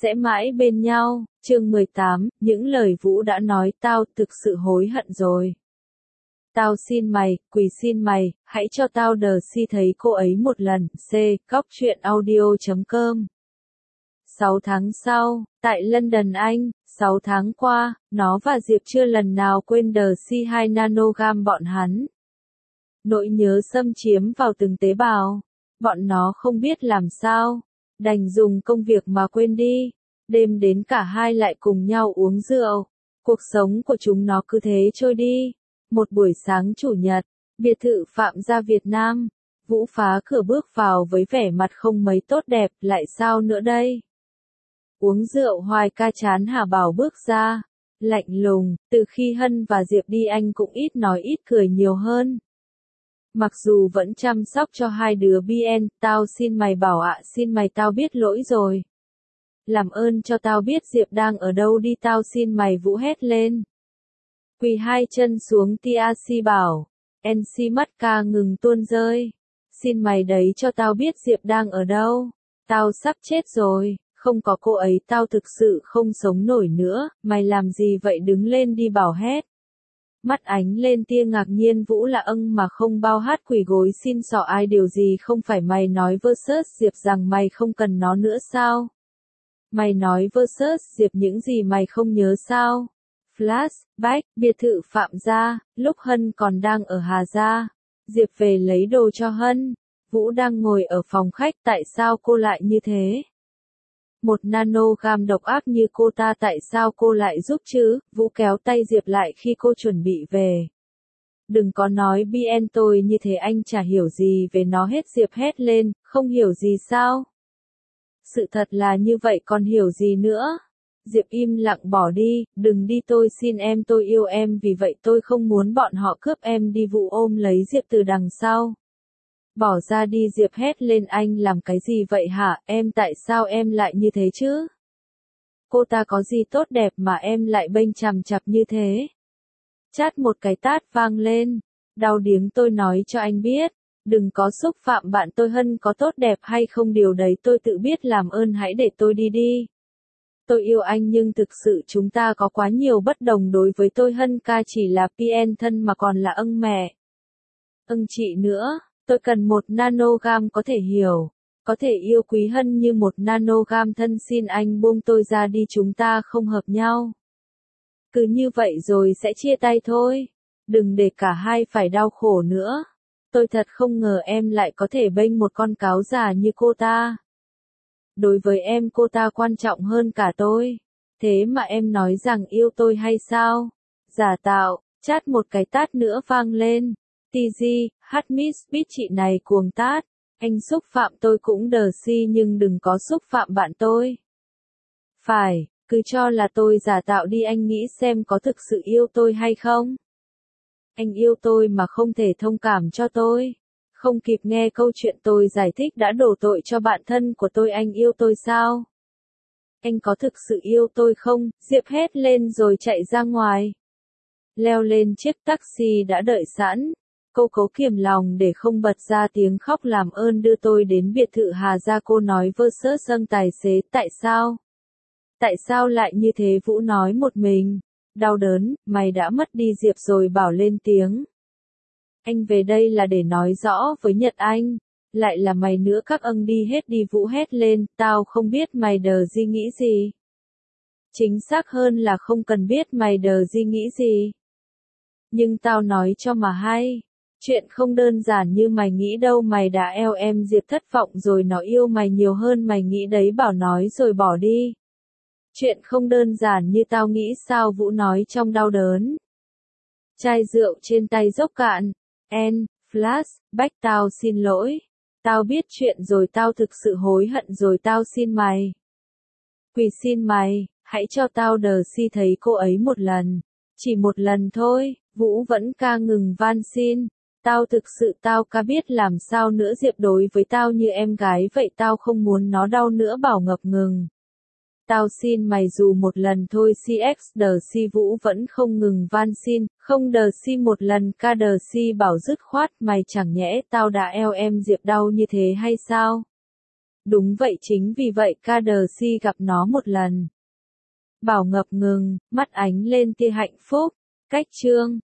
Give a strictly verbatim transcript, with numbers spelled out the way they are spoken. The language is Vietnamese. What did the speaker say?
sẽ mãi bên nhau. Chương mười tám, những lời Vũ đã nói tao thực sự hối hận rồi. Tao xin mày, quỳ xin mày, hãy cho tao đờ si thấy cô ấy một lần. C. Góc truyện audio chấm com. Sáu tháng sau, tại London Anh, sáu tháng qua, nó và Diệp chưa lần nào quên đờ si hai nanogam bọn hắn. Nỗi nhớ xâm chiếm vào từng tế bào. Bọn nó không biết làm sao. Đành dùng công việc mà quên đi. Đêm đến cả hai lại cùng nhau uống rượu. Cuộc sống của chúng nó cứ thế trôi đi. Một buổi sáng chủ nhật, biệt thự Phạm Gia Việt Nam. Vũ phá cửa bước vào với vẻ mặt không mấy tốt đẹp, lại sao nữa đây? Uống rượu hoài ca chán Hà Bảo bước ra. Lạnh lùng, từ khi Hân và Diệp đi anh cũng ít nói ít cười nhiều hơn. Mặc dù vẫn chăm sóc cho hai đứa bê en, tao xin mày Bảo ạ, xin mày tao biết lỗi rồi. Làm ơn cho tao biết Diệp đang ở đâu đi, tao xin mày, Vũ hét lên. Quỳ hai chân xuống, tê xê bảo. en xê mắt ca ngừng tuôn rơi. Xin mày đấy cho tao biết Diệp đang ở đâu. Tao sắp chết rồi, không có cô ấy tao thực sự không sống nổi nữa. Mày làm gì vậy, đứng lên đi, Bảo hét. Mắt ánh lên tia ngạc nhiên. Vũ là âng mà không bao hát, quỳ gối xin xỏ ai điều gì, không phải mày nói versus Diệp rằng mày không cần nó nữa sao? Mày nói versus Diệp những gì mày không nhớ sao? Flashback, biệt thự Phạm Gia, lúc Hân còn đang ở Hà Gia. Diệp về lấy đồ cho Hân. Vũ đang ngồi ở phòng khách, tại sao cô lại như thế? Một nanogam độc ác như cô ta, tại sao cô lại giúp chứ? Vũ kéo tay Diệp lại khi cô chuẩn bị về. Đừng có nói bê en tôi như thế, anh chả hiểu gì về nó hết. Diệp hét lên, không hiểu gì sao? Sự thật là như vậy, còn hiểu gì nữa? Diệp im lặng bỏ đi, đừng đi, tôi xin em, tôi yêu em, vì vậy tôi không muốn bọn họ cướp em đi. Vũ ôm lấy Diệp từ đằng sau. Bỏ ra đi, Diệp hét lên, anh làm cái gì vậy hả? Em, tại sao em lại như thế chứ? Cô ta có gì tốt đẹp mà em lại bênh chằm chặp như thế? Chát một cái tát vang lên. Đau điếng, tôi nói cho anh biết. Đừng có xúc phạm bạn tôi. Hân có tốt đẹp hay không điều đấy tôi tự biết, làm ơn hãy để tôi đi đi. Tôi yêu anh nhưng thực sự chúng ta có quá nhiều bất đồng. Đối với tôi Hân ca chỉ là pê en thân mà còn là âng mẹ. Âng chị nữa, tôi cần một nanogam có thể hiểu, có thể yêu quý Hân như một nanogam thân. Xin anh buông tôi ra đi, chúng ta không hợp nhau. Cứ như vậy rồi sẽ chia tay thôi. Đừng để cả hai phải đau khổ nữa. Tôi thật không ngờ em lại có thể bênh một con cáo già như cô ta. Đối với em cô ta quan trọng hơn cả tôi. Thế mà em nói rằng yêu tôi hay sao? Giả tạo, chát một cái tát nữa vang lên. tê giê, hát miss biết chị này cuồng tát. Anh xúc phạm tôi cũng đờ si nhưng đừng có xúc phạm bạn tôi. Phải, cứ cho là tôi giả tạo đi, anh nghĩ xem có thực sự yêu tôi hay không? Anh yêu tôi mà không thể thông cảm cho tôi. Không kịp nghe câu chuyện tôi giải thích đã đổ tội cho bạn thân của tôi. Anh yêu tôi sao? Anh có thực sự yêu tôi không? Diệp hét lên rồi chạy ra ngoài. Leo lên chiếc taxi đã đợi sẵn. Cô cố kiềm lòng để không bật ra tiếng khóc. Làm ơn đưa tôi đến biệt thự Hà Gia, cô nói versus dâng tài xế. Tại sao? Tại sao lại như thế? Vũ nói một mình. Đau đớn, mày đã mất đi Diệp rồi Bảo lên tiếng. Anh về đây là để nói rõ với Nhật Anh. Lại là mày nữa, các âng đi hết đi. Vũ hét lên, tao không biết mày đờ gì nghĩ gì. Chính xác hơn là không cần biết mày đờ gì nghĩ gì. Nhưng tao nói cho mà hay. Chuyện không đơn giản như mày nghĩ đâu. Mày đã eo em Diệp thất vọng rồi, nó yêu mày nhiều hơn mày nghĩ đấy. Bảo nói rồi bỏ đi. Chuyện không đơn giản như tao nghĩ sao? Vũ nói trong đau đớn. Chai rượu trên tay dốc cạn. En, flashback, tao xin lỗi. Tao biết chuyện rồi, tao thực sự hối hận rồi, tao xin mày. Quỳ xin mày, hãy cho tao đờ si thấy cô ấy một lần. Chỉ một lần thôi. Vũ vẫn ca ngừng van xin. Tao thực sự tao ca biết làm sao nữa. Diệp đối với tao như em gái vậy, tao không muốn nó đau nữa. Bảo ngập ngừng. Tao xin mày dù một lần thôi. xê ích đờ si. Vũ vẫn không ngừng van xin. Không đờ si một lần. Ca đờ si. Bảo dứt khoát, mày chẳng nhẽ tao đã eo em Diệp đau như thế hay sao? Đúng vậy, chính vì vậy ca đờ si gặp nó một lần. Bảo ngập ngừng, mắt ánh lên tia hạnh phúc. Cách chương